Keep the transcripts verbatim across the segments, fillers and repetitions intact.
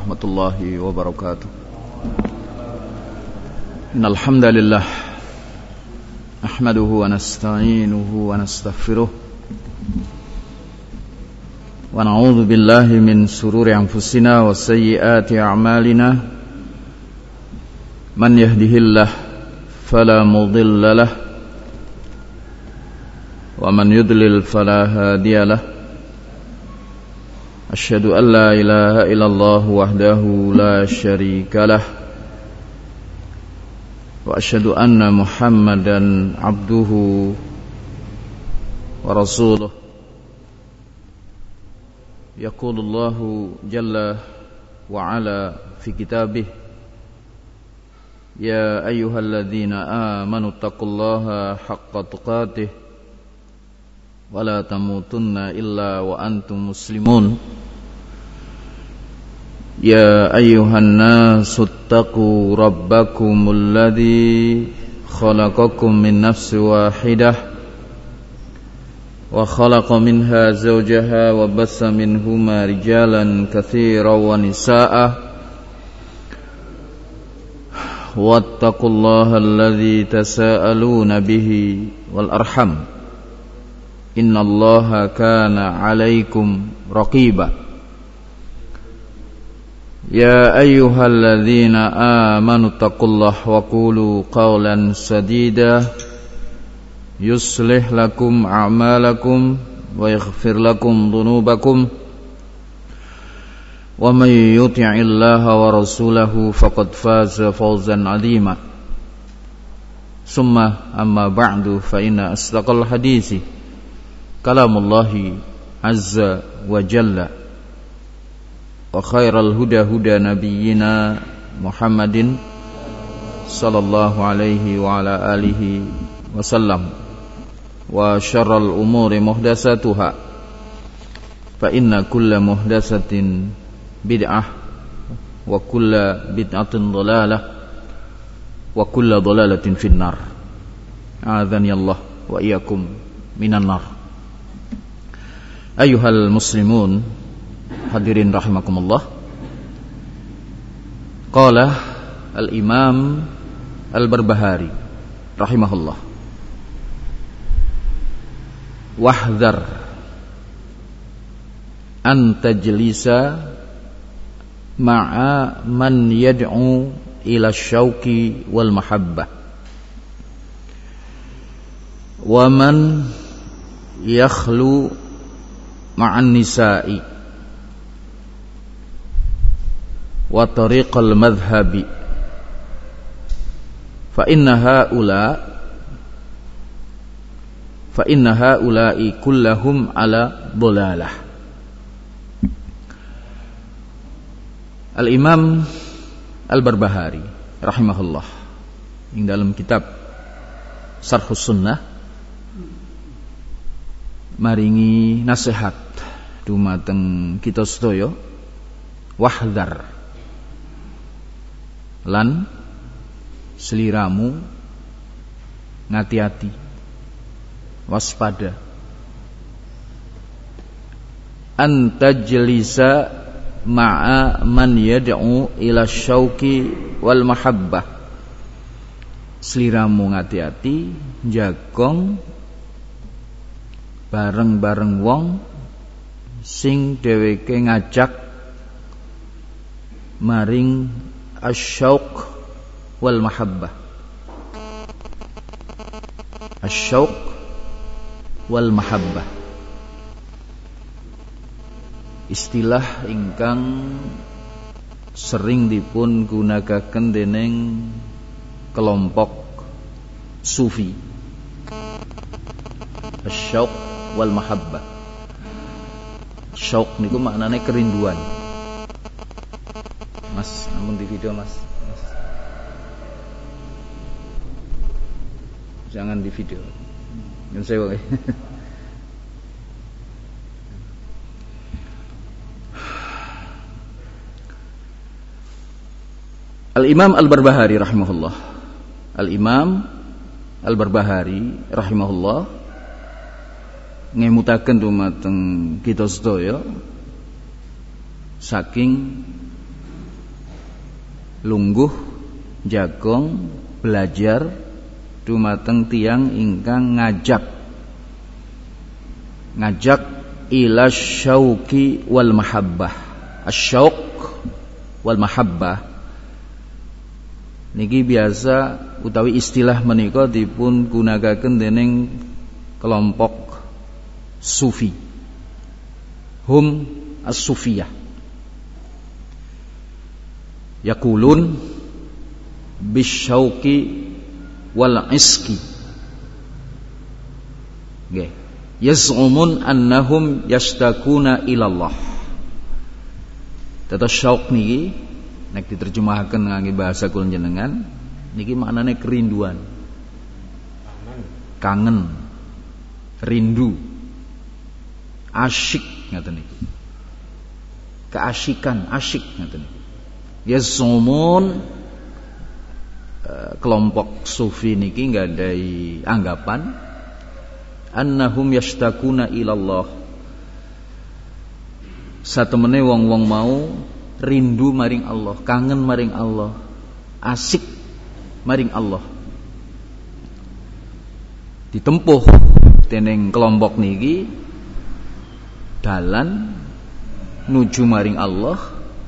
warahmatullahi wabarakatuh. Innal hamdalillah nahmaduhu wa nasta'inuhu wa nastaghfiruh wa na'udzu billahi min shururi anfusina wa sayyiati a'malina. Man yahdihillahu fala mudilla lahu wa man yudlil fala hadiya lahu. Asyhadu an la ilaha illallah wahdahu la syarika lah wa asyhadu anna Muhammadan abduhu wa rasuluh. Yaqulullahu jalla wa ala fi kitabih, ya ayyuhalladzina amanu taqullaha haqqa tuqatih wa la tamutunna illa wa antum muslimun. Ya ayyuhan nasu attaqu rabbakumul ladzi khalaqakum min nafsin wahidah wa khalaqa minha zawjaha wa bassa minhuma rijalan katsiran wa nisaa'a wattaqullaha alladzi tasaaluna bihi wal arham innallaha kana 'alaikum raqiba. Ya ayyuhalladzina amanu taqullaha wa qulu qawlan sadida yuslih lakum a'malakum wa yaghfir lakum dhunubakum wa may yuti'illaha wa rasulahu faqad faza fawzan 'azima. Summa amma ba'du, fa inna asdaqal hadisi kalamullahi azza wa jalla wa khairal huda huda nabiyyina Muhammadin sallallahu alaihi wa ala alihi wasallam wa syarral umuri muhdatsatuha fa inna kulla muhdatsatin bid'ah wa kulla bid'atin dhalalah wa kulla dhalalatin finnar. A'adzani Allah wa iyyakum minan nar. Ayyuhal muslimun, hadirin rahimakumullah. Qala al-Imam Al-Barbahari rahimahullah, wahdhar an tajlisa ma'a man yad'u ila syauqi wal mahabbah wa man yakhlu ma'an nisa'i wa tariqal madhhabi fa inna haula fa inna haula'i kullahum ala dhalalah. Al-Imam Al-Barbahari rahimahullah ing dalam kitab Syarhus Sunnah maringi nasihat dumateng kita sedaya, wahdhar lan seliramu ngati-ati, waspada, antajlisa ma'a man yad'u ila syauqi wal mahabbah. Seliramu ngati-ati jagong bareng-bareng wong sing dheweke ngajak maring asyauq wal mahabbah. Asyauq wal mahabbah, istilah ingkang sering dipun gunakaken dening kelompok sufi. Asyauq wal mahabbah. Syauq niku maknane kerinduan. Mas, namun di video mas, mas. Jangan di video. Yang saya boleh. Al-Imam Al-Barbahari rahimahullah. Al-Imam Al-Barbahari rahimahullah ngemutaken dumateng kita sedaya saking lungguh jagong belajar dumateng tiyang ingkang ngajak ngajak ila syauqi wal mahabbah. Asyauq wal mahabbah niki biasa utawi istilah menika dipun gunakaken dening kelompok sufi. Hum as-sufiyah yaqulun bisyauqi wal iski. Nggih, yaz'umun annahum yashtaquna ilallah. Dados syauq niki nek diterjemahkan ngangge bahasa kula jenengan niki maknane kerinduan, kangen, rindu, asyik ngaten niki, keasyikan, asyik ngaten niki. Yaz'umun kelompok sufi niki nggadahi anggapan annahum yashtaquna ilallah, satemene wong-wong mau rindu maring Allah, kangen maring Allah, asik maring Allah. Ditempuh dening kelompok niki dalan nuju maring Allah,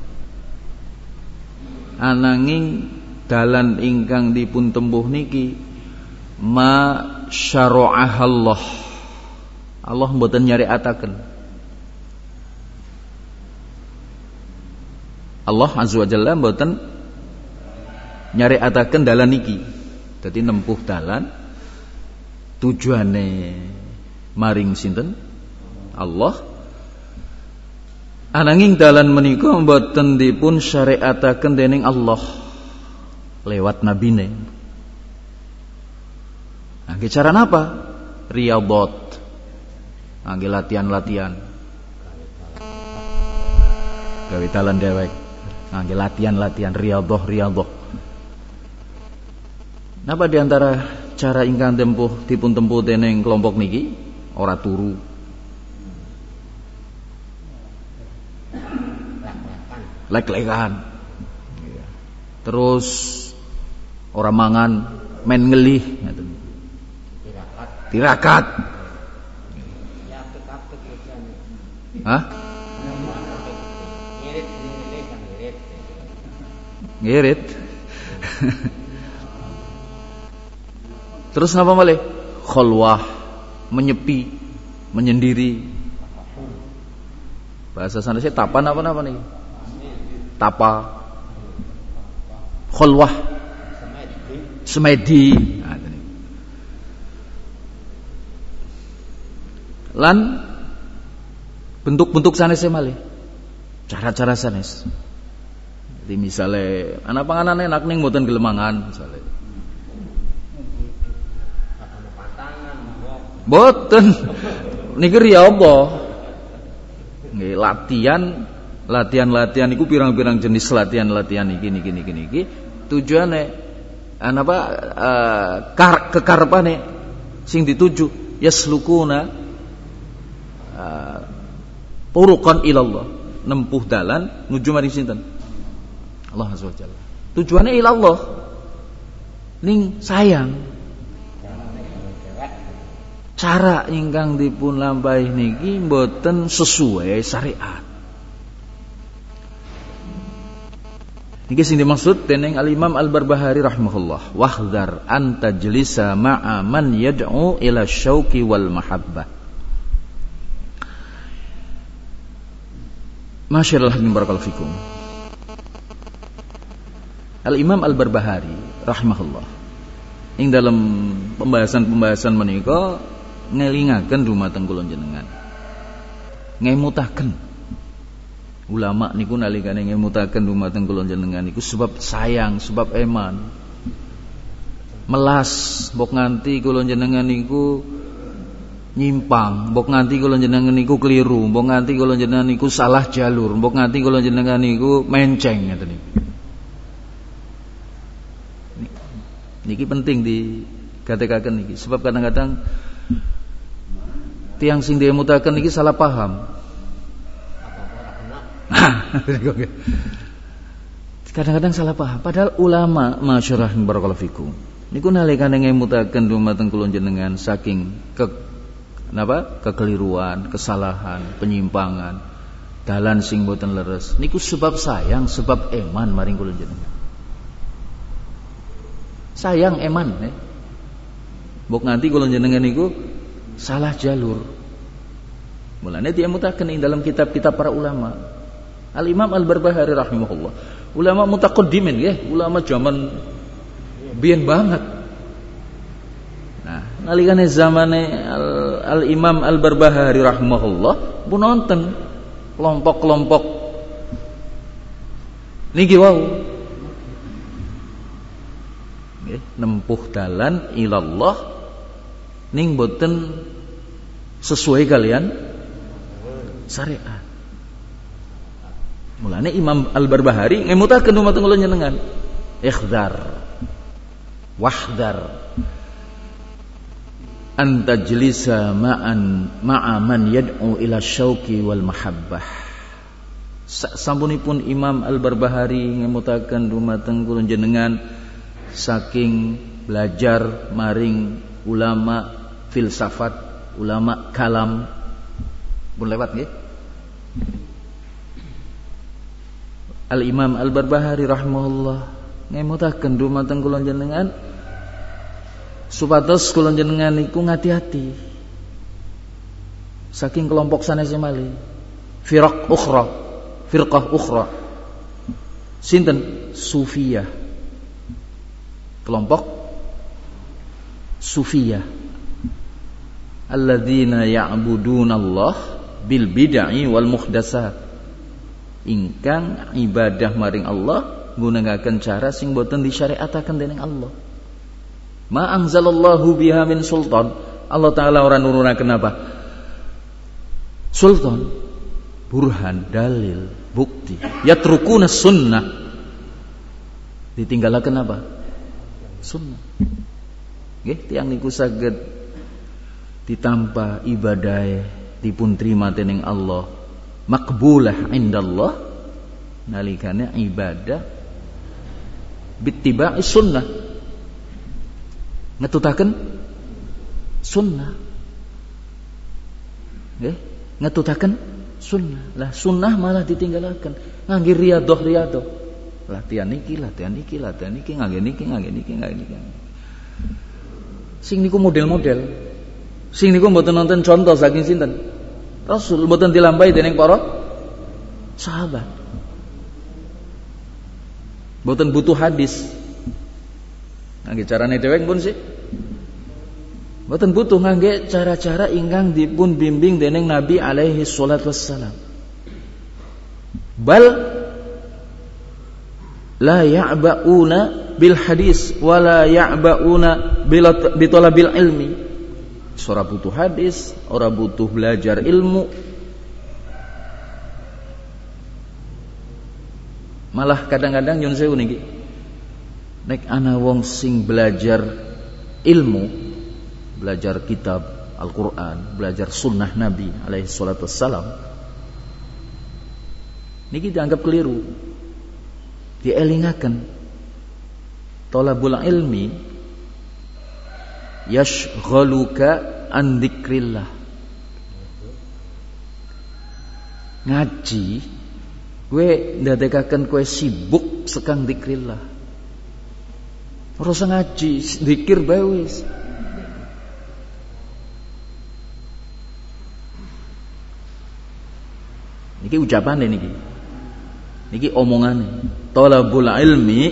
ananging dalan ingkang dipun tempuh niki ma syara'ahallah, Allah mboten nyariataken. Allah azza wa jalla mboten nyariataken dalan niki. Dadi nempuh dalan tujuane maring sinten? Allah. Ananging dalan menika mboten dipun syariataken dening Allah lewat nabine. Nggih cara napa? Riyadhat. Nggih latihan-latihan. Gawe dalan dewek. Nggih latihan-latihan riyadhah riyadhah. Napa di antara cara ingkang tempuh dipun tempuh dening kelompok niki? Ora turu. Lek-lekan. Terus ora mangan, main ngelih ngoten. Tirakat. Tirakat. Hah? Ngirit. Terus napa malih? Khalwah, menyepi, menyendiri. Bahasa sanesé tapan apa-apa nih? Tapa. Khalwah. Semedi. Lan bentuk-bentuk sanesé malih. Cara-cara sanes. Jadi misalnya anak panganan enak ning mboten gelem mangan misalnya. Mboten. Niki riya apa? Nggih, latihan, latihan-latihan iku pirang-pirang jenis latihan-latihan iki niki niki niki. Tujuane ana apa uh, kar kekarepane sing dituju yaslukuna uh, turuqan ilallah, nempuh dalan nuju maring sinten? Allah azza wa jalla. Tujuannya ilallah. Ning sayang cara ingkang dipun lampahi niki mboten sesuai syariat. Niki sing dimaksud dening Al-Imam Al-Barbahari rahimahullah, wahdhar an tajlisa ma'a man yad'u ila syauqi wal mahabbah. Masyaallah barakallahu fikum. Al-Imam Al-Barbahari rahimahullah ing dalam pembahasan-pembahasan menika ngelingaken dumateng kula jenengan, ngemutaken ulama niku nalikane ngemutaken dumateng kula jenengan niku sebab sayang, sebab eman, melas mbok nganti kula jenengan niku nyimpang, mbok nganti kula jenengan niku keliru, mbok nganti kula jenengan niku salah jalur, mbok nganti kula jenengan niku menceng ngoten niku. Niki penting digatekaken niki sebab kadang-kadang tiang sing diemutaken niki salah paham. Kadang-kadang salah paham. Padahal ulama masyarah barakallahu fikum niku nalikane ngemutaken dumateng kula jenengan saking ke napa? Kekeliruan, kesalahan, penyimpangan, dalan sing boten leres. Niku sebab sayang, sebab eman maring kula jenengan. Sayang eman eh. Mbok nganti kula jenengan niku salah jalur. Mulane diemutaken ing dalam kitab-kitab para ulama. Al-Imam Al-Barbahari rahimahullah. Ulama mutaqaddimin nggih, ulama zaman biyen banget. Nah, nalikane zamane Al-Imam Al-Barbahari rahimahullah pun nonton kelompok-kelompok niki wau nggih nempuh dalan ilallah ning boten sesuai kalian syariat. Mulane Imam Al-Barbahari ngemutaken dumateng kula njenengan ikhdar wahdar an tajlisa ma'an ma'a man yad'u ila syauqi wal mahabbah. Sampunipun Imam Al-Barbahari ngemutaken dumateng kula njenengan saking belajar maring ulama filsafat, ulama kalam pun lewat nggih. Al-Imam Al-Barbahari rahimahullah ngemutaken dumateng kula njenengan supados kula njenengan niku ngati-ati saking kelompok sanes mali firaq ukhra, firqah ukhra. Sinten? Sufiyah. Kelompok Sufiyah. Alladzina ya'budunallah bil bid'i wal muhdatsat. Ingkang ibadah maring Allah nggunakaken cara sing boten disyariataken dening Allah. Ma anzalallahu biha min sultan. Allah taala ora nurunaken apa? Sultan, burhan, dalil, bukti. Yatrukuna sunnah. Ditinggalaken apa? Sunnah. Nggih, tiyang niku saged ditampa ibadah dipun trima dening Allah. Makbulah indallah nalikane ibadah bittiba'i sunnah ngetutaken sunnah nggih ngetutaken sunnah lah sunnah malah ditinggalaken ngangge riyadhah riyadhah latihan niki latihan niki latihan niki ngangge niki ngangge niki ngangge niki sing niku model-model sing niku mboten nonton contoh saking sinten Rasul, mboten dilampahi dening para sahabat. Mboten butuh hadis. Ngangge carane dhewe pun sih. Mboten butuh ngangge cara-cara ingkang dipun bimbing dening Nabi alaihi salatu wassalam. Bal la ya'ba'una bil hadis wa la ya'ba'una bi talabil ilmi. Ora butuh hadis, ora butuh belajar ilmu. Malah kadang-kadang nyun sewu niki. Nek ana wong sing belajar ilmu, belajar kitab Al-Qur'an, belajar sunnah Nabi alaihi salatu wassalam. Niki dianggap keliru. Dielingaken. Thalabul ilmi yashghaluka an dzikrillah. Ngaji kowe ndadekaken kowe sibuk sekang dzikrillah. Ora usah ngaji, zikir bae wis. Niki ucapane niki. Niki omongane. Talabul ilmi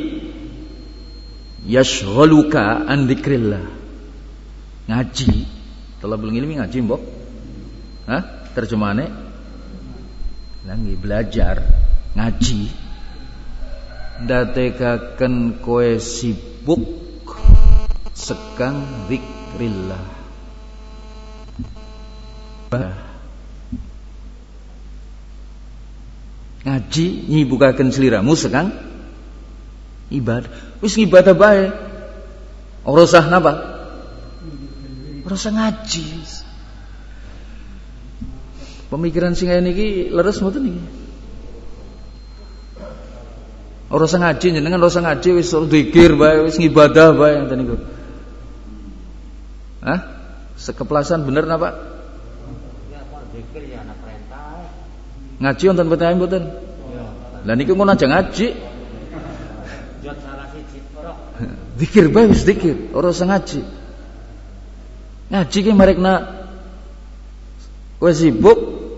yashghaluka an dzikrillah. Ngaji, talabul ilmi ngaji mbok. Hah? Terjemahane lagi belajar ngaji ndadekaken kowe sibuk sekang zikrillah. Ngaji nyibukaken sliramu sekang ibadah. Wis ibadah bae. Ora usah napa? Ora usah ngaji. Pemikiran sing kaya niki leres mboten niki? Ora usah ngaji jenengan ora usah ngaji wis zikir bae wis ngibadah bae ngoten niku. Hah? Sekeplasan bener napa? Ya kok zikir ya ana perintah. Ngaji wonten perintah mboten? Ya. Lah niku mun aja ngaji. Jot salah siji ora. Zikir bae wis zikir, ora usah ngaji. Ngaji ki marekna wis sibuk.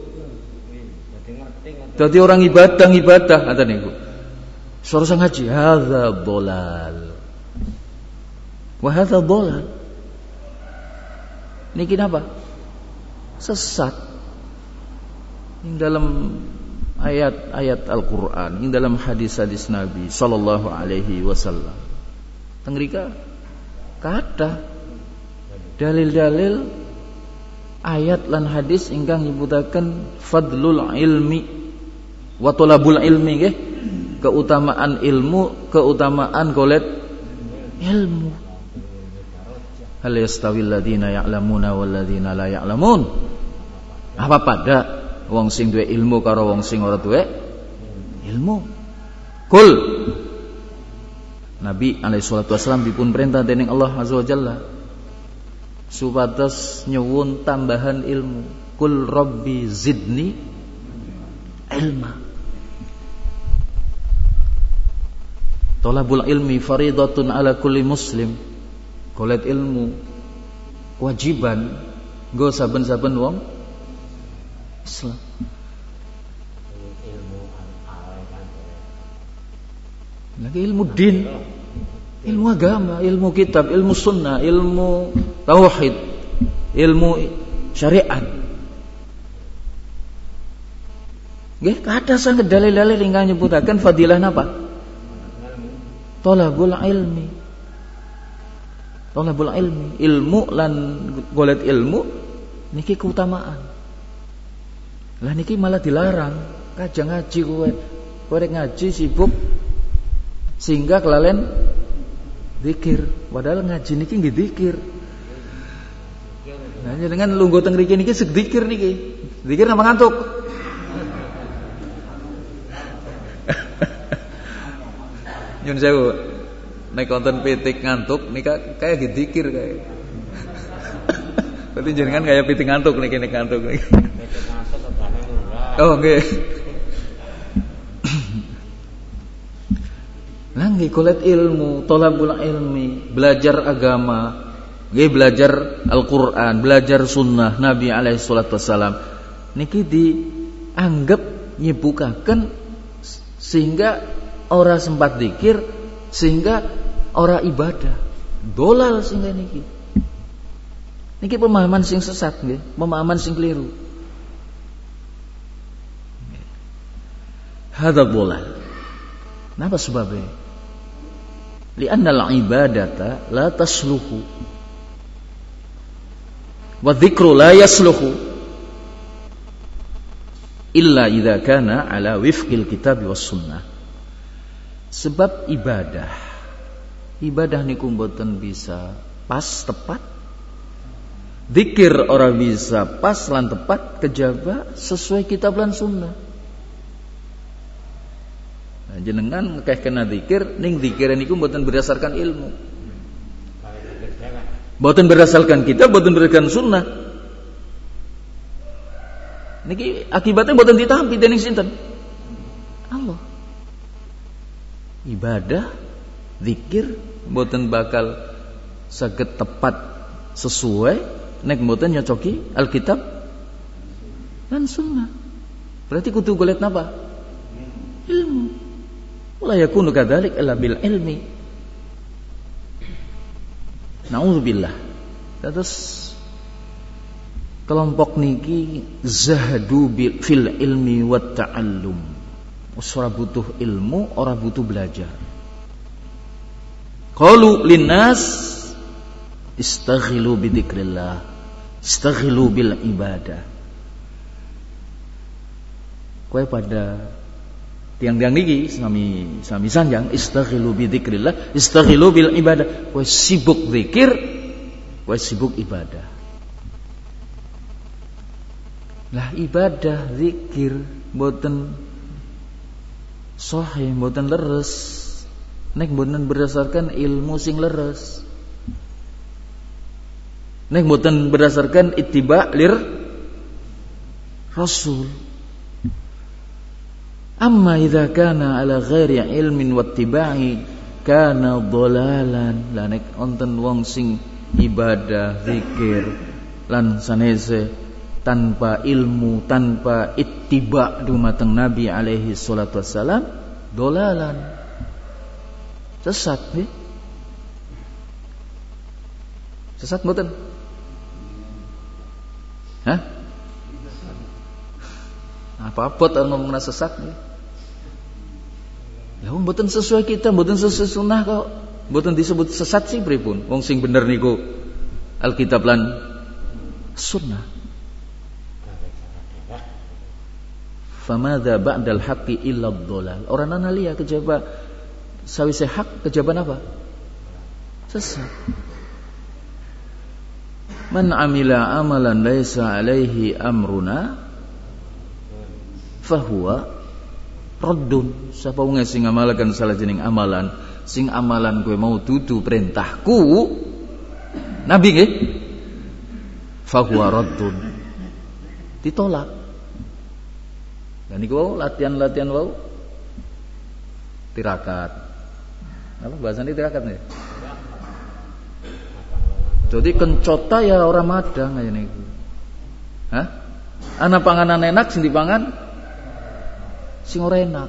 Dadi orang ibadah ibadah ngoten niku. Ora usah ngaji, hadza dhalal. Wa hadza dhalal. Niki napa? Sesat. Ing dalam ayat-ayat Al-Qur'an, ing dalam hadis-hadis Nabi sallallahu alaihi wasallam. Tengrika kathah dalil-dalil ayat lan hadis ingkang nyebutaken fadlul ilmi wa talabul ilmi nggih, keutamaan ilmu, keutamaan golek ilmu. Hal yastawil ladzina ya'lamuna wal ladzina la ya'lamun? Apa pada wong sing duwe ilmu karo wong sing ora duwe ilmu? Kul Nabi alaihi salatu wasallam dipun perintah dening Allah azza wa jalla supados nyuwun tambahan ilmu. Kul rabbi zidni ilma. Thalabul ilmi faridatun ala kulli muslim. Golek ilmu kewajiban nggo saben-saben wong Islam. Lagi ilmu din, ilmu agama, ilmu kitab, ilmu sunnah, ilmu tauhid, ilmu syariat. Nggih, kathah sanget dalil-dalil ingkang nyebutaken fadilah napa? Thalabul ilmi. Thalabul ilmi, ilmu lan golek ilmu niki keutamaan. Lah niki malah dilarang, kaja ngaji kowe. Kowe ngaji sibuk sehingga kelalen zikir. Padahal ngaji niki nggih zikir. Nah, dengan lungguh teng mriki niki sek zikir niki. Zikir napa ngantuk? Nyun sewu. Nek konten pitik ngantuk nika kayak zikir kayak. Berarti jenengan kayak pitik ngantuk niki nek ngantuk niki. Oh nggih. Lah nggih golek ilmu, thalabul ilmi, belajar agama, nggih belajar Al-Qur'an, belajar sunnah Nabi alaihi salatu wasallam. Niki dianggap nyibukaken sehingga ora sempat zikir, sehingga ora ibadah. Dolal sehingga niki. Niki pemahaman sing sesat nggih, pemahaman sing keliru. Hadza dolal. Napa sebabnya? Li'anna al-ibadata la tasluhu wa dzikru la yasluhu illa idza kana ala wifqil kitab was sunnah. Sebab ibadah ibadah niku mboten bisa pas tepat, zikir ora bisa pas lan tepat kejaba sesuai kitab lan sunnah. Nah, jenengan ngekeh kena zikir ning zikir niku mboten berdasarkan ilmu, mboten berdasarkan kitab, mboten berdasarkan sunnah. Niki akibatnya mboten ditampi dening sinten? Allah. Ibadah zikir mboten bakal saged tepat sesuai nek mboten nyocoki Alkitab dan sunnah. Berarti kudu golek napa? Ilmu. La yakunu kadzalik illa bil ilmi. Nauzubillah. Terus kelompok niki zahadu bil fil ilmi wat ta'allum. Ora butuh ilmu, ora butuh belajar. Qalu linnas istaghilu bi dzikrillah, istaghilu bil ibadah. Kowe pada tiang-tiang niki sami sami sanjang istaghilu bi dzikrillah, istaghilu bil ibadah. Kowe sibuk zikir, kowe sibuk ibadah. Lah ibadah zikir mboten sahih mboten leres nek mboten berdasarkan ilmu sing leres, nek mboten berdasarkan ittiba lir rasul. Amma idza kana ala ghairi ilmin wattiba'i kana dhalalan. Lah nek wonten wong sing ibadah zikir lan sanese tanpa ilmu, tanpa ittiba dumateng Nabi alaihi salatu wassalam, dolalan, sesat nggih. Sesat mboten? Hah? Apa-apa ta ngomongna sesat nggih. Ya mboten sesuai kita, mboten sesuai sunnah kok. Mboten disebut sesat sih pripun? Wong sing bener niku Alkitab lan sunnah. Famadza ba'dal haqqi illa dhalal. Orang nana liya kejaba sawise hak kejaban apa? Sesat. Man amila amalan laisa alaihi amruna fahuwa raddun. Sapa wong sing ngamalaken salajenging amalan sing amalan kowe mau dudu perintahku Nabi nggih, fahuwa raddun, ditolak. Dan niku latihan-latihan wau tirakat. Apa bahasane tirakat nggih? Jadi kencota ya orang madang kaya niku. Hah? Ana panganan enak sing dipangan sing ora enak.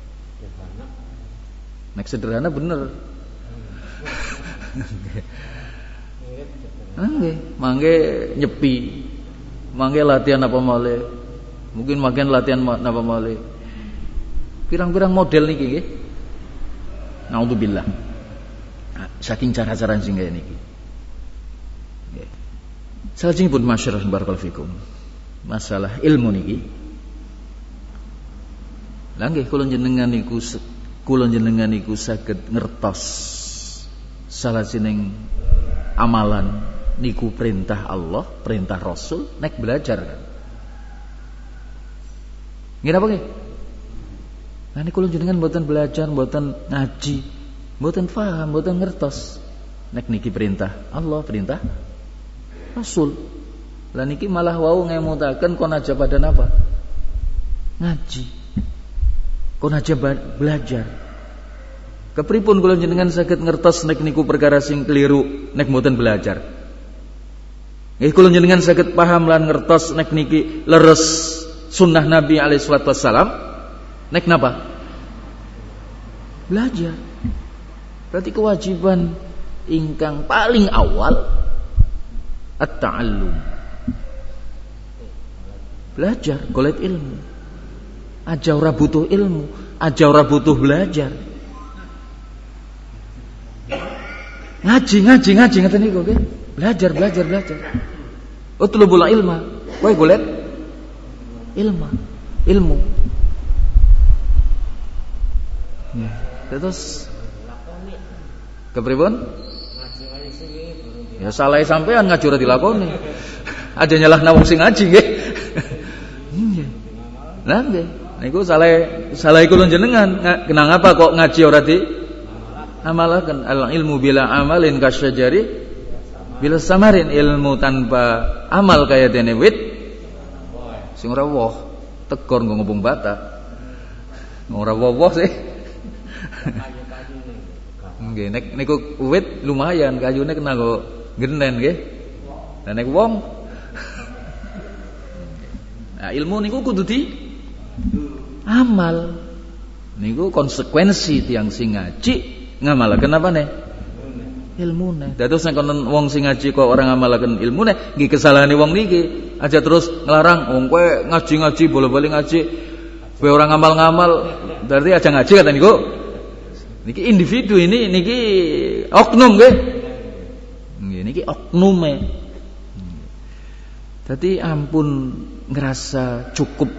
Nek sederhana bener. Nggih, mangke nyepi. Mangke latihan apa malih? Mungkin makin latihan apa malih. Pirang-pirang model niki nggih. Naudzubillah. Nah, saking cara-cara sing kaya niki. Nggih. Salajengipun masyarakat barakallahu fikum. Masalah ilmu niki. Lah nggih kula jenengan niku kula jenengan niku saged ngertos salajenging amalan niku perintah Allah, perintah Rasul, nek belajar kan. Nggih napa nggih? Nah niku kula jenengan mboten belajar, mboten ngaji, mboten paham, mboten ngertos. Nek niki perintah Allah, perintah Rasul. Lah niki malah wau ngemutaken kon aja pada napa? Ngaji. Kon aja belajar. Kepripun kula jenengan saged ngertos nek niku perkara sing keliru nek mboten belajar. Nggih kula jenengan saged paham lan ngertos nek niki leres sunnah Nabi alaihi salatu wassalam nek napa? Belajar. Berarti kewajiban ingkang paling awal at-ta'allum. Belajar, golek ilmu. Aja ora butuh ilmu, aja ora butuh belajar. Ngaji, ngaji, ngaji ngeten niku nggih. Belajar, belajar, belajar. Utlubul ilma, kowe golek ilmu, ilmu. Ya, terus kepripun? Ya salah sampean ngaji ora dilakoni. Aja nyalahna wong sing ngaji nggih. Nggih. Lah nggih. Niku salah salah kula jenengan. Kenapa kok ngaji ora di amalaken? Al ilmu bila amalin kasyajari bila samarin. Ilmu tanpa amal kaya dene wit sing ora woh. Tegor nggo ngobong bata. Ora woh-woh sih. Nggih, nek niku wit lumayan, kayune kena nggo genen nggih. Lah nek wong nah, ilmu niku kudu di amal. Niku konsekuensi tiyang sing ngaji ngamalaken apa ne? Ilmune. Dados nek wong sing ngaji kok ora ngamalaken ilmune, nggih kesalahane wong niki. Aja terus nglarang wong kowe ngaji-ngaji bola-bali ngaji, kowe ora ngamal-ngamal, berarti aja ngaji kata niku. Niki individu ini niki oknum nggih. Nggih niki oknume. Dadi ampun ngerasa cukup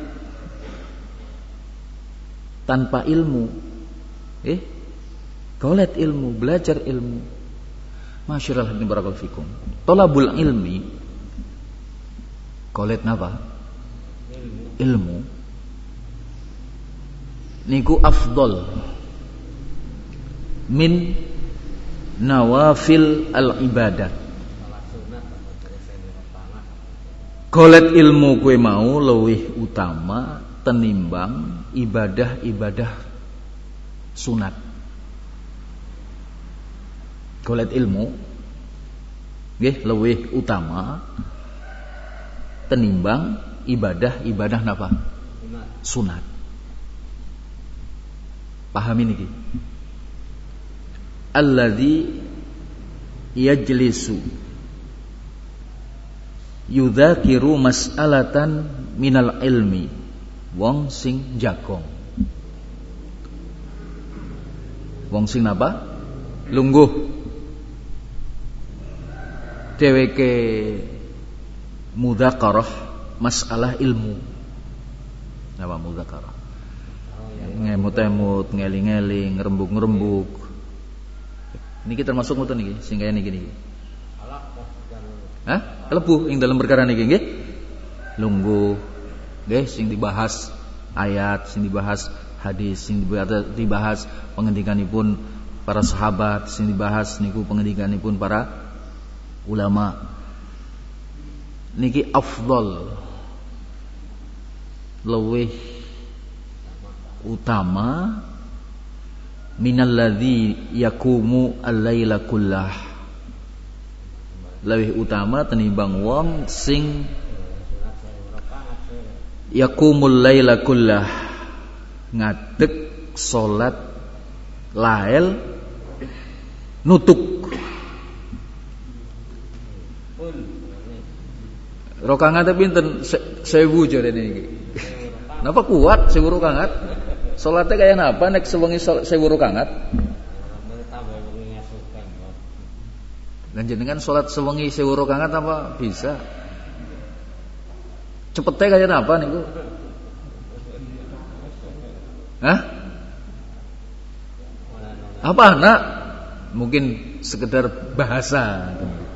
tanpa ilmu. Eh, golek ilmu, belajar ilmu. Masyaallah hadirin barakallahu fikum. Thalabul ilmi golek napa? Ilmu. niku afdol min nawafil al ibadat. Golek ilmu kue mau luwih utama tenimbang ibadah-ibadah sunat. Golek ilmu nggih luwih utama tenimbang ibadah-ibadah napa? Sunat. Pahami niki. Alladzi yajlisu yudzakiru mas'alatan minal ilmi, wong sing jagong. Wong sing napa? Lungguh. Dheweke mudzakarah masalah ilmu. Napa mudzakarah? Ngemut-emut, ngeling-eling, ngerembug-ngerembug. Niki termasuk ngoten niki, sing kaya niki niki. Hah? Lebu ing dalam perkara niki nggih. Lungguh. Nggih sing dibahas ayat, sing dibahas hadis, sing dibahas pengendikanipun para sahabat, sing dibahas niku pengendikanipun para ulama. Niki afdal, luwih utama minalladzi yakumu al-laila kullah, lebih utama tenimbang wong sing yakumul laila kullah, ngadeg salat lail nutuk. Rokangatnya pinten? Sewu jarene iki. Napa kuat sewu rokangat? Salatnya kaya napa nek sewengi sewu rokangat? Dan jenengan salat sewengi sewu rokangat apa bisa? Cepete kaya napa niku? Hah? Apa nak? Mungkin sekedar bahasa.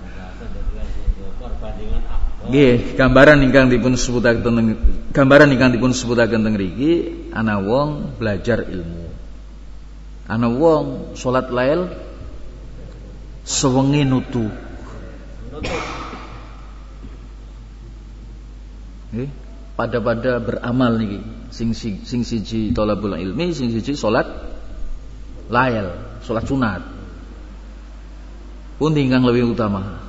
Nggih, gambaran ingkang dipun sebutaken gambaran ingkang dipun sebutaken teng mriki ana wong belajar ilmu. Ana wong salat lail sewengi nutuk. Nggih, pada-pada beramal niki. Sing sing siji thalabul ilmi, sing siji salat lail, salat sunat. Pun ingkang lebih utama.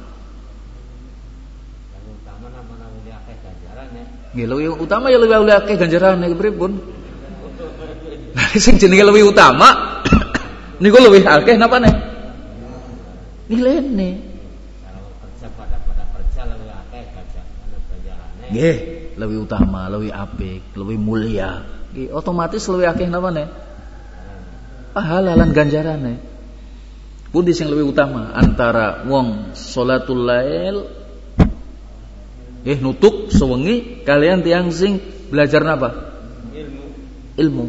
Nggih luwih utama ya luwih akeh ganjarane pripun? Sing jenenge luwih utama niku luwih akeh napane? Nilene. Kalau kerja pada-pada kerja luwih akeh ganjarane. Nggih, luwih utama, luwih apik, luwih mulia. Nggih, otomatis luwih akeh napane? Pahala lan ganjarane. Pundi sing luwih utama antara wong salatul lail Eh nutuk sewengi kalian tiang sing belajar napa? Ilmu. Ilmu.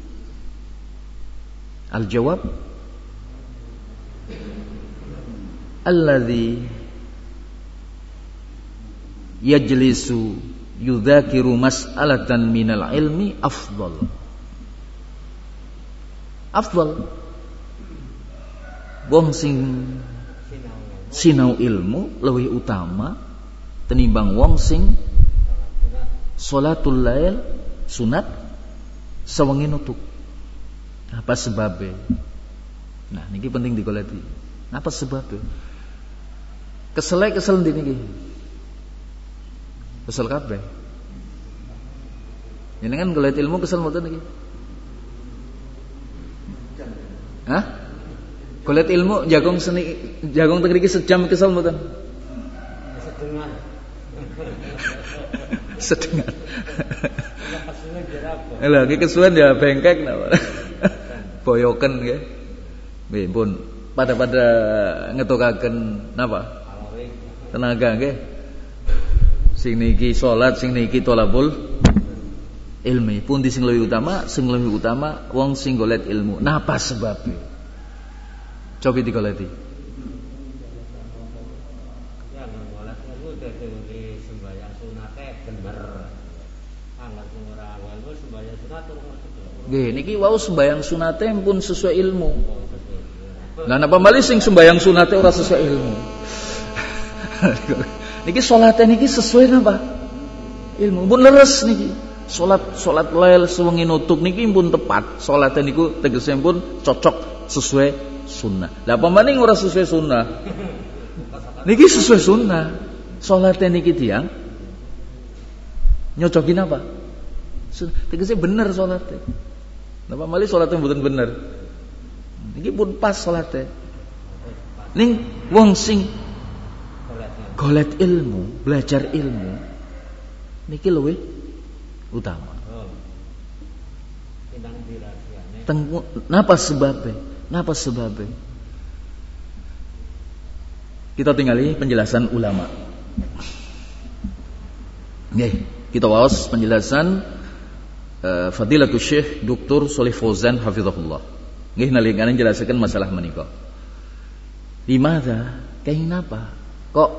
Al-jawab alladzi yajlisu yudzakiru mas'alatan minal ilmi afdal. Afdal. Wong sing sinau ilmu lebih utama tenimbang wong sing salatul lail sunat sewengi nutuk. Apa sebabnya? Nah, niki penting digoleki. Apa sebabnya? Kesel kesel ndi niki? Kesel kabeh. Jenengan golek ilmu kesel mboten niki? Hah? Golek ilmu jagong seni jagong teng mriki sejam kesel mboten? Sedengan. Sedengan. Lha iki kesuwen ya bengkek napa. Boyoken nggih. Nggih pun pada-pada ngetukaken napa? Tenaga nggih. Sing niki salat, sing niki thalabul ilmi. Pundi sing luwih utama? Sing luwih utama wong sing golek ilmu. Napa sebabnya? Coba digoleki. Angger sing ora ilmu sembahyang sunat turun masuk. Nggih, niki wau sembahyang sunate pun sesuai ilmu. Lah napa malih sing sembahyang sunate ora sesuai ilmu. Niki salate niki sesuai napa? Ilmu. Pun leres niki. Salat salat lail sewengi nutup niki pun tepat. Salate niku tegese pun cocok sesuai sunnah. Lah apa maning ora sesuai sunnah? Niki sesuai sunnah. Salate niki tiyang nyocokin apa? Tegese bener salate. Napa malih salate mboten bener. Niki pun pas salate. Ning wong sing golet ilmu, belajar ilmu niki luwih utama. Tindang dirahasiane. Teng napa sebabe? Napa sebabe? Kita tinggali penjelasan ulama. Nggih, kita waos penjelasan uh, Fadilatul Syekh Doktor Shalih Fauzan hafizahullah. Nggih nalikane jelasaken masalah menika. Limadza? Kayak napa? Kok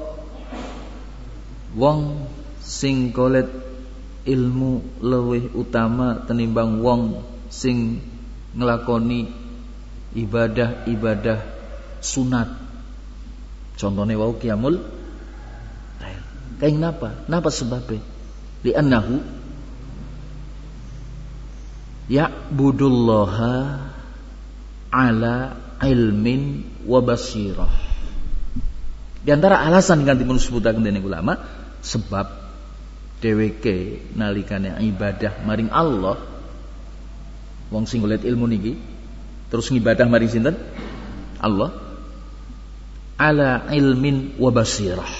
wong sing golet ilmu luwih utama tenimbang wong sing nglakoni ibadah-ibadah sunat. Contohnya wau qiyamul lail. Kayak napa? Napa sebabnya? Li'annahu ya'budullaha ala ilmin wa basirah. Di antara alasan ganti mun sebutaken dening ulama sebab dheweke nalikane ibadah maring Allah wong sing golek ilmu niki terus ngibadah maring sinten? Allah ala ilmin wa basirah,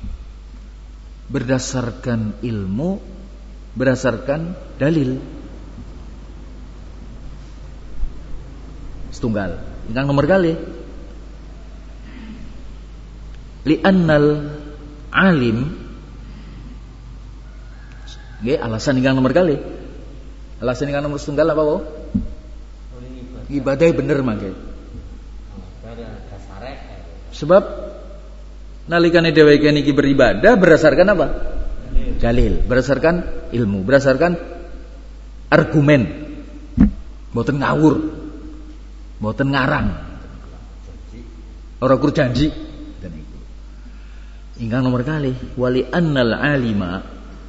berdasarkan ilmu, berdasarkan dalil. Setunggal ingkang nomor kali li'annal alim nggih alasan ingkang nomor kali alasan ingkang nomor setunggal apa wae ibadah bener mangke sebab nalikane dheweke niki beribadah berdasarkan apa? Dalil, berdasarkan ilmu, berdasarkan argumen. Mboten ngawur. Mboten ngarang. Ora kur janji dan iku. Ingkang nomor kali wali annal alima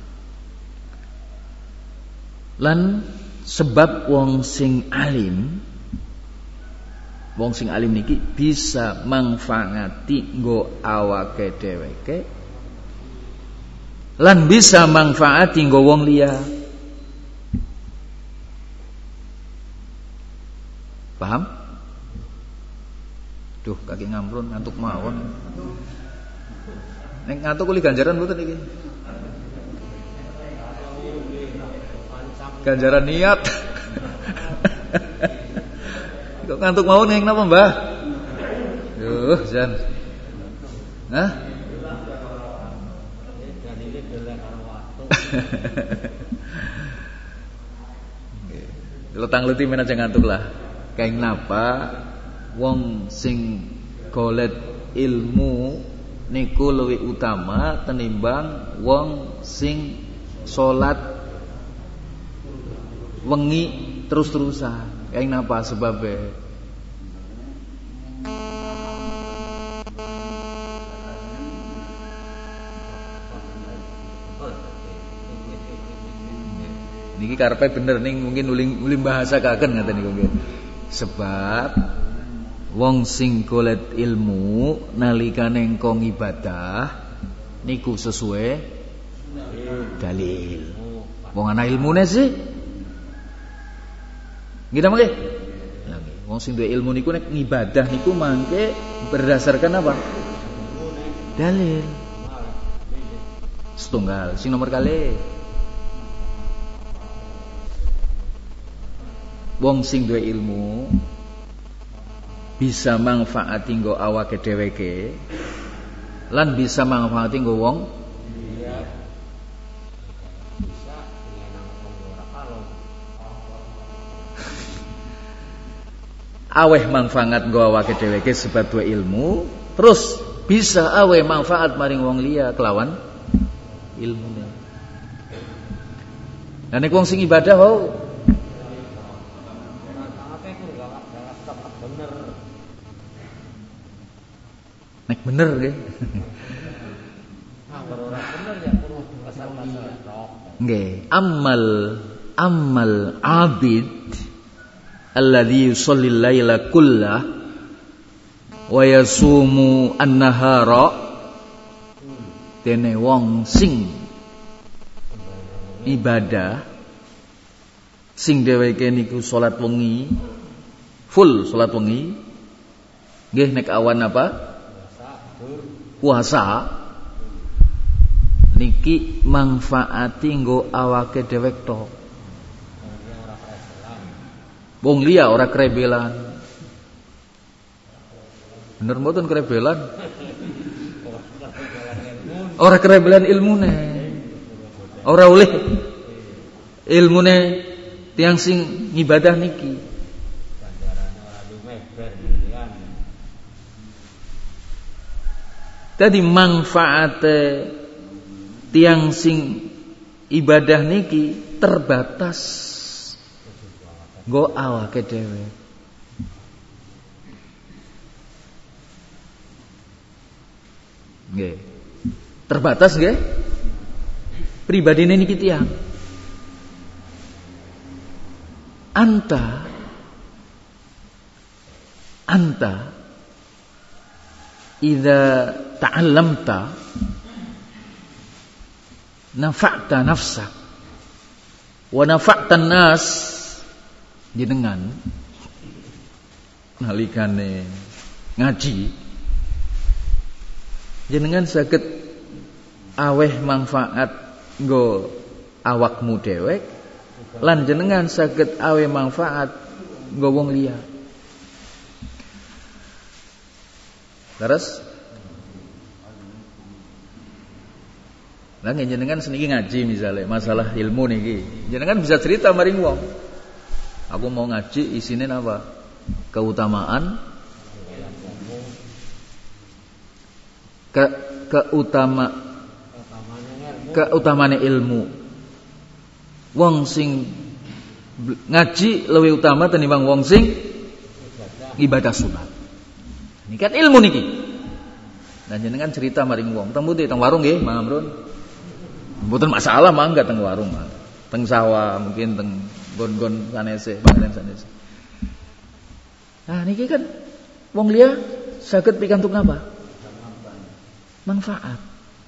lan sebab wong sing alim wong sing alim niki bisa manfaati nggo awake dheweke lan bisa manfaati nggo wong liya. Paham? Duh, kaki ngambrun ngantuk mawon. Nek ngantuk kuli ganjaran mboten iki? Ganjaran niat. Kok ngantuk mau ning napa, Mbah? Yuh, jan. Hah? Letang leti men aja ngantuk lah. Kayak napa wong sing golet ilmu niku luwih utama tenimbang wong sing salat wengi terus-terusan. Kayak napa sebabnya? Niki karepe bener ning mungkin uling uling bahasa kaken ngaten niku nggih. Sebab wong sing golek ilmu nalikane engko ibadah niku sesuai dalil. Wong ana ilmune sih nggih ta mangke? Wong sing duwe ilmu niku nek ngibadah niku mangke berdasarkan apa? Dalil. Setunggal. Sing nomor kali. Wong sing duwe ilmu bisa manfaati nggo awake dheweke lan bisa manfaati nggo wong aweh manfaat nggo awake dheweke sebab duwe ilmu, terus bisa aweh manfaat maring wong liya kelawan ilmune. Lah nek wong sing ibadah wau nek bener nggih. Nggih, amal amal abid alladzi yusalli al-laila kullah wa yasumu an-nahara dene wong sing ibadah sing dheweke niku salat wengi full salat wengi nggih nek awan apa puasa niki manfaati nggo awake dhewek tok. Wong liya ora krebelan. Bener mboten krebelan? Ora krebelan ilmune. Ora oleh ilmune tiyang sing ngibadah niki. Dadi manfaat tiang sing ibadah niki terbatas nggo awake dhewe. Nggih. Terbatas nggih. Pribadine niki tiyang. Anta anta idza ta'allamta nafa'ta nafsak wa nafa'ta nas jenengan nalikane ngaji jenengan saged aweh manfaat nggo awakmu dhewek lan jenengan saged aweh manfaat nggo wong liya. Terus lah jenengan seniki ngaji misalnya masalah ilmu niki. Jenengan bisa cerita maring wong. Aku mau ngaji isine apa? Keutamaan ke keutama keutamane ilmu. Wong sing ngaji lebih utama tinimbang wong sing ibadah sunat. Niki kan ilmu niki. Dan jenengan cerita maring wong, teng pundi teng warung nggih, Mang Amrun. Mboten masalah mangga teng warung, mah. Teng sawah mungkin teng gon-gon sanese, panen sanese. Nah niki kan wong liya saged pikantuk napa? Manfaat.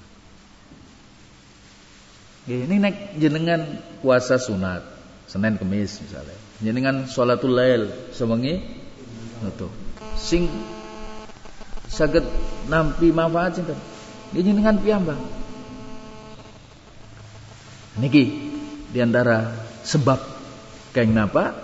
Nggih, ini nek jenengan puasa sunat, Senin Kemis misalnya. Jenengan sholatul lail sewengi nutup. Sing saged nampi manfaat sinten? Nggih jenengan piyambak. Niki diantara sebab keng napa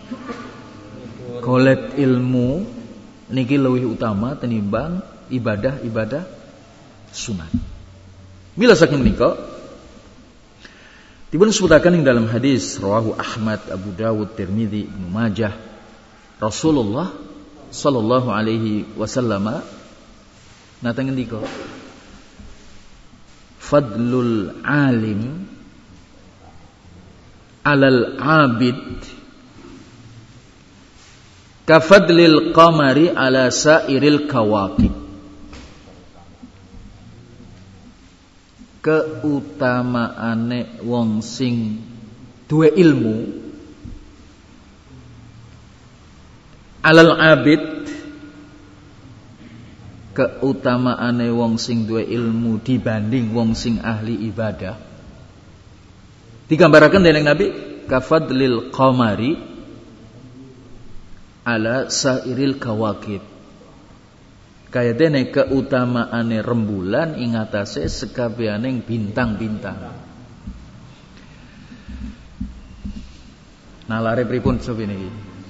golek ilmu niki lebih utama tenimbang ibadah-ibadah sunat. Mila saking menika dipun sebutaken ing dalam hadis rawahu Ahmad, Abu Dawud, Tirmidzi, Ibnu Majah Rasulullah sallallahu alaihi wasallam nate ngendika fadlul alim alal abid kafadlil qamari ala sairil kawakib. Keutamaane wong sing duwe ilmu alal abid, keutamaane wong sing duwe ilmu dibanding wong sing ahli ibadah digambaraken dening Nabi kafadlil qamari ala sairil kawakib. Kaya dene keutamaane rembulan ing atase sekabehaning bintang-bintang. Nalare pripun sop niki?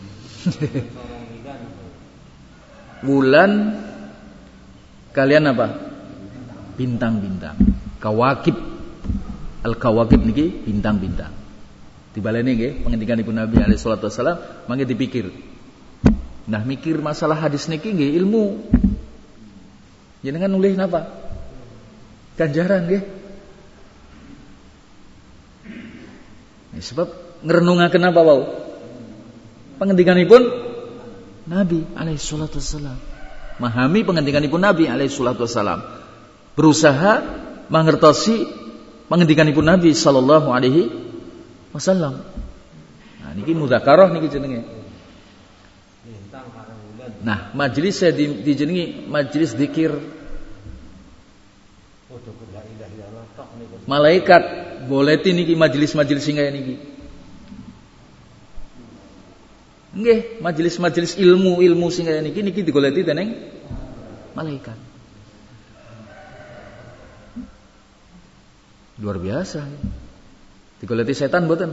Wulan kalian apa? Bintang-bintang. Kawakib. Al-kawakib niki bintang-bintang. Dibaleni nggih pengendikanipun Nabi alaihi salatu wasallam mangke dipikir. Nah mikir masalah hadis niki nggih ilmu. Jenengan nulis napa? Ganjaran nggih. Sebab ngrenungaken apa wau? Pengendikanipun Nabi alaihi salatu wassalam. Memahami pengendikanipun Nabi alaihi salatu wassalam. Berusaha mangertosi pengendikanipun Nabi sallallahu alaihi wasallam. Nah niki mudzakarah niki jenenge. Nah, majelis saya di, dijenengi majelis zikir. Malaikat boleh niki majelis-majelis sing kaya niki. Nggih, majelis-majelis ilmu-ilmu sing kaya niki niki digoleti dening malaikat. Luar biasa. Digoleti setan mboten?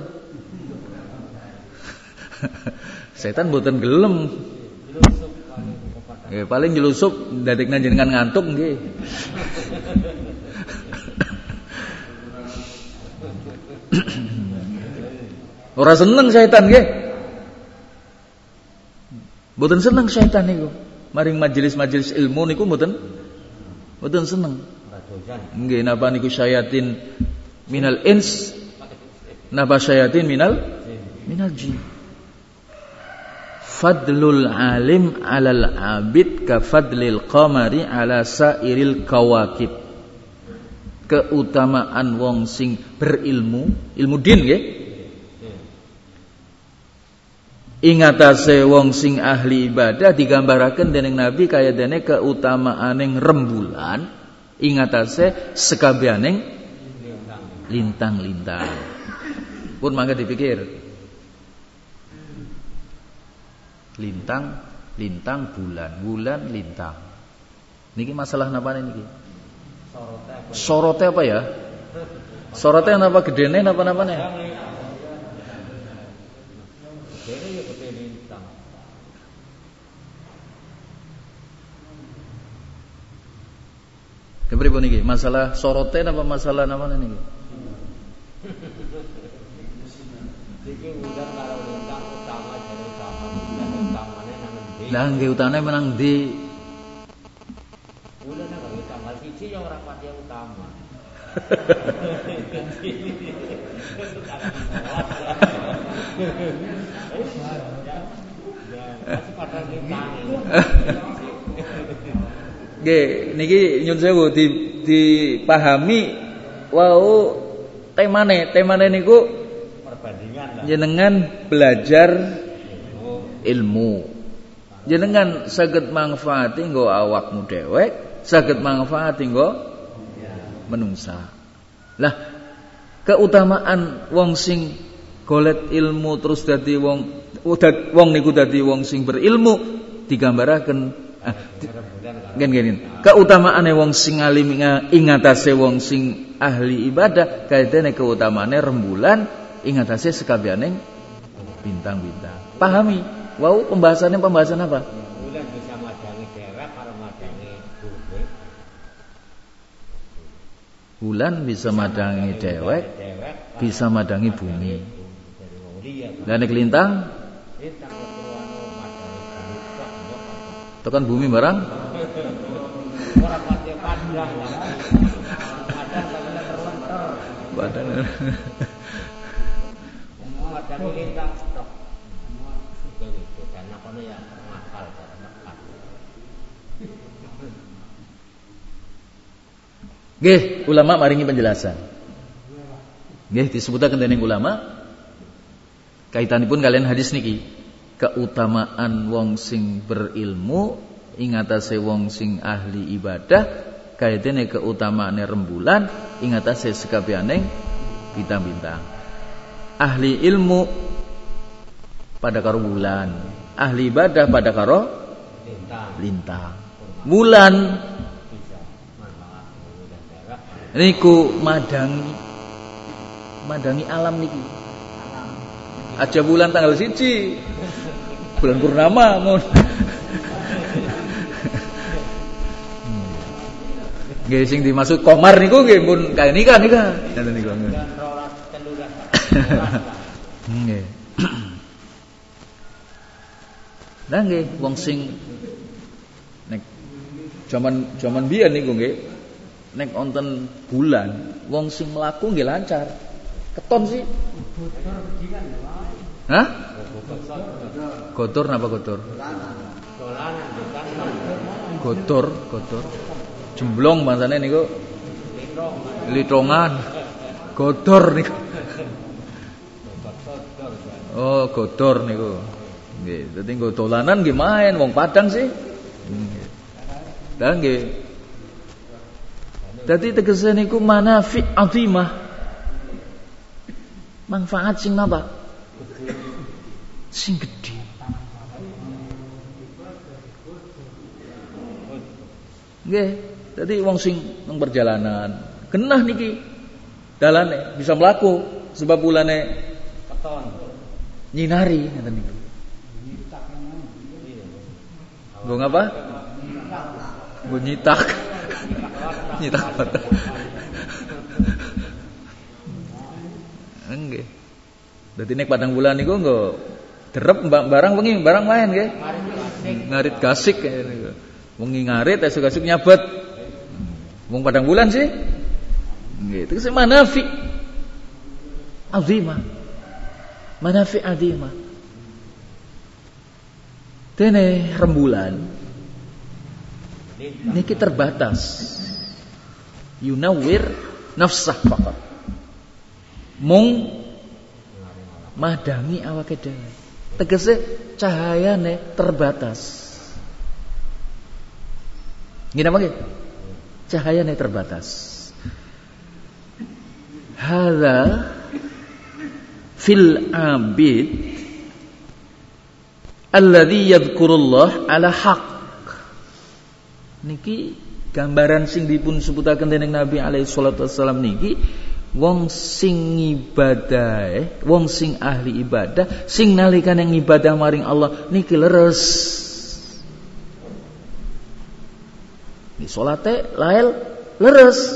Setan mboten gelem. Nggih, paling nyelusup ndadekna jenengan ngantuk nggih. Ora seneng setan nggih. Mboten seneng setan niku. Maring majelis-majelis ilmu niku mboten mboten seneng. Nggih, napa niku syayatin minal ins, napa syayatin minal minal jin. Fadlul alim 'alal 'abid ka fadlil qamari 'ala sairil kawakib. Keutamaan wong sing berilmu, ilmu din nggih. Ingatase wong sing ahli ibadah digambaraken dening Nabi kaya dene keutamaaning rembulan, ingatase sekabianing lintang-lintang. Pun mangga dipikir. Lintang, lintang, bulan, bulan, lintang. Niki masalah napa niki? Sorote apa ya? Sorote napa gedene napa-napa nih? Kepripun niki? Masalah sorote napa masalah napa niki? Iki udan karo lintang utama jare utama, utamane nang endi? Lah nggih utane menang ndi? Udan nang tanggal siji ya ora pati utama. Nggih, niki nyun sewu di dipahami wau temane, temane niku perbandingan lah. Jenengan belajar ilmu. Jenengan saged manfaati nggo awakmu dhewek, saged manfaati nggo menungsa. Lah, keutamaan wong sing golet ilmu terus dadi wong wong niku dadi wong sing berilmu digambaraken ah, gen-gen. Keutamaane wong sing alim ing atase wong sing ahli ibadah kaitane keutamaane rembulan ing atase sekabianing bintang-bintang. Pahami? Wau pembahasannya pembahasan apa? Bulan bisa madangi daerah karo madangi bumi. Bulan bisa madangi dewek, bisa madangi bumi. Dan nek lintang? Lintang keturuan madangi bumi. Tekan bumi barang? Ora pati padang. Padang sampeyan terlenter. Padang. Madangi lintang stok. Karena kono ya makal cara tepat. Nggih, ulama maringi penjelasan. Nggih disebutaken dening ulama kaitanipun kalian hadis niki, keutamaan wong sing berilmu ing atase wong sing ahli ibadah kaitane keutamaane rembulan ing atase sekabianing bintang-bintang. Ahli ilmu pada karo bulan, ahli ibadah pada karo lintang. lintang. Bulan niku madangi madangi alam niki. Aja bulan tanggal siji. Bulan purnama mon. Nggih sing dimaksud komar niku nggih pun kaya nika nika. Ngoten niku. Nggih. Lah nggih wong sing nek jaman jaman biyen niku nggih nek wonten bulan wong sing mlaku nggih lancar. Keton sih Hah? Kotor napa kotor? Kotor, kotor. Jemblong bangsane niku. Litrongan. Kotor niku. Oh, kotor niku. Nggih, dadi nggo dolanan nggih main wong Padang sih. Nggih. Lah nggih. Dadi tegese niku manafi' azimah. Manfaat sing napa? Sing gedhe. Nggih, dadi wong sing nang perjalanan, genah niki dalane bisa mlaku sebab bulane keton nyinari ngoten niku. Nggo ngapa? Nggo nyitak. Nyitak apa? Nggih. Dadi nek padang bulan niku nggo derep barang wengi barang lain nggih. Ngarit gasik niku. Wengi ngarit esuk-esuk nyabet. Wong padang bulan sih. Nggih, itu manafi azimah. Manafi azimah. Dene rembulan niki terbatas. Yunawwir nafsah faqat. Mung madangi awake dhewe. Tegese cahayane terbatas. Nggih napa nggih? Cahayane terbatas. Hadza fil abid alladzi yadhkurullah ala haqq. Niki gambaran sing dipun sebutaken dening Nabi alaihi salatu wassalam niki wong sing ibadah, wong sing ahli ibadah, sing nalikan yang ibadah maring Allah niki leres. Niki salate lael leres.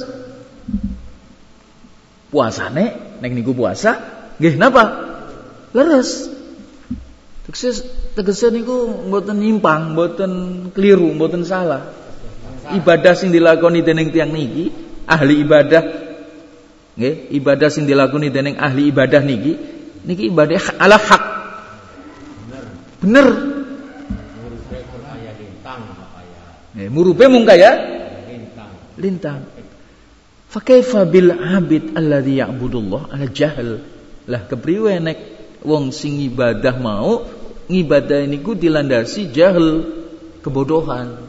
Puasane nek niku puasa nggih napa? Leres. Tegese tegese niku mboten nyimpang, mboten keliru, mboten salah. Ibadah sing dilakoni dening tiyang niki ahli ibadah. Nggih, ibadah sing dilakoni dening ahli ibadah niki niki ibadah ala hak. Bener. Murupe kaya lintang kaya. Nggih, murupe mung kaya lintang. Lintang. Fa kaifa bil abid alladzi ya'budullah ala jahl. Lah kepriwe nek wong sing ibadah mau ngibadah niku dilandasi jahil, kebodohan.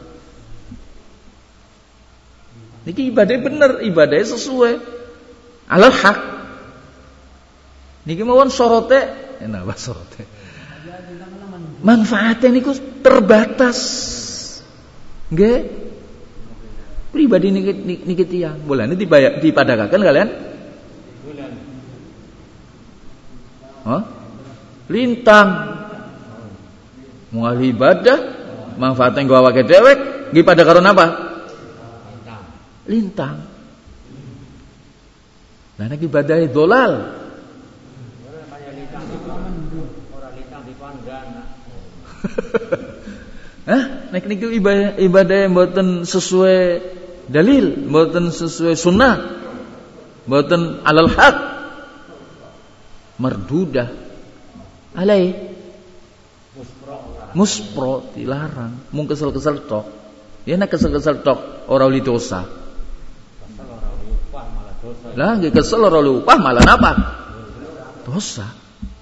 Niki ibadah bener, ibadah sesuai alal haq. Niki mawon sorote, enak apa sorote? Manfaatnya niku terbatas. Nggih. Pribadi niki niki tiyang, bolane dipadakaken kalian? Bulan. Hah? Lintang. Mau ahli ibadah, manfaatnya nggo awake dhewe, nggih pada karo napa? Lintang. Lintang. Lah nek ibadah dolal. Ora kaya lintang di ora lintang di pandana. Hah? Nek niku ibadah ibadah mboten sesuai dalil, mboten sesuai sunnah, mboten alal haq. Mardudah. Alai muspro dilarang, mung kesel-kesel tok. Ya nek kesel-kesel tok ora uli dosa. Kesel ora uli upah malah dosa. Lah nggih kesel ora uli upah malah napa? Dosa.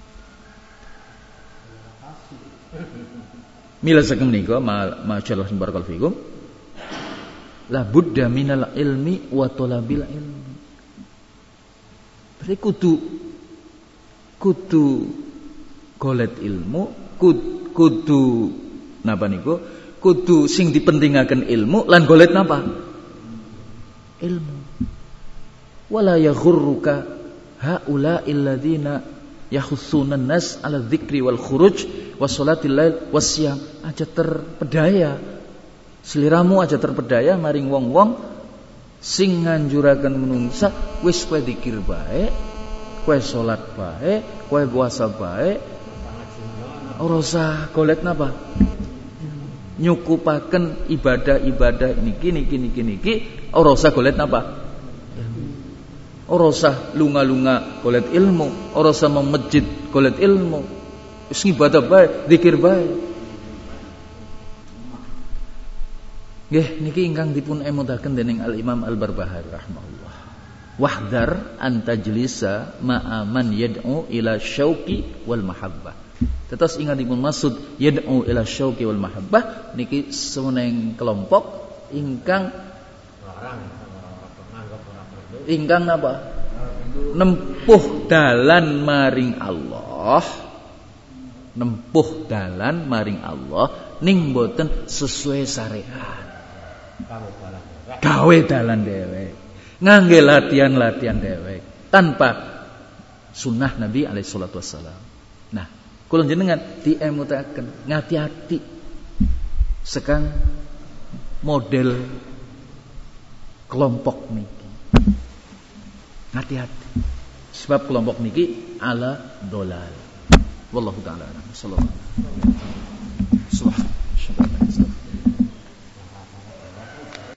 Mila saking menika masyaallah barakallahu fikum. La budda minal ilmi wa talabil ilmi. Berarti kudu kudu golet ilmu, kudu kudu napa niku kudu sing dipentingaken ilmu lan golet napa ilmu wala yaghurruka haula illadzina yakhussunan nas ala dzikri wal khuruj was salatil lail wasyam aja terpedaya sliramu aja terpedaya maring wong-wong sing nganjuraken menungsa wis kowe zikir bae kowe salat bae kowe puasa bae ora usah golek napa? Nyukupaken ibadah-ibadah niki niki niki niki ora usah golek napa? Ora usah lunga-lunga golek ilmu, ora usah mau masjid golek ilmu. Wis ibadah bae, zikir bae. Nggih, niki ingkang dipun emudaken dening Al Imam Al Barbahari rahimahullah. Wahdar an tajlisa ma'a man yad'u ila syauqi wal mahabbah. Tetes ingatipun maksud yad'u ila syauqi wal mahabbah niki semeneng kelompok ingkang ingkang napa? Nempuh dalan maring Allah. Nempuh dalan maring Allah ning boten sesuai syariat. Gawe dalan dhewek. Ngangge latihan-latihan dhewek tanpa sunnah Nabi alaihi salatu wassalam. Nah, kula jenengan diemutaken ngati-ati sekang model kelompok niki. Hati-hati. Sebab kelompok niki ala dolal. Wallahu taala. Sallallahu alaihi wasallam.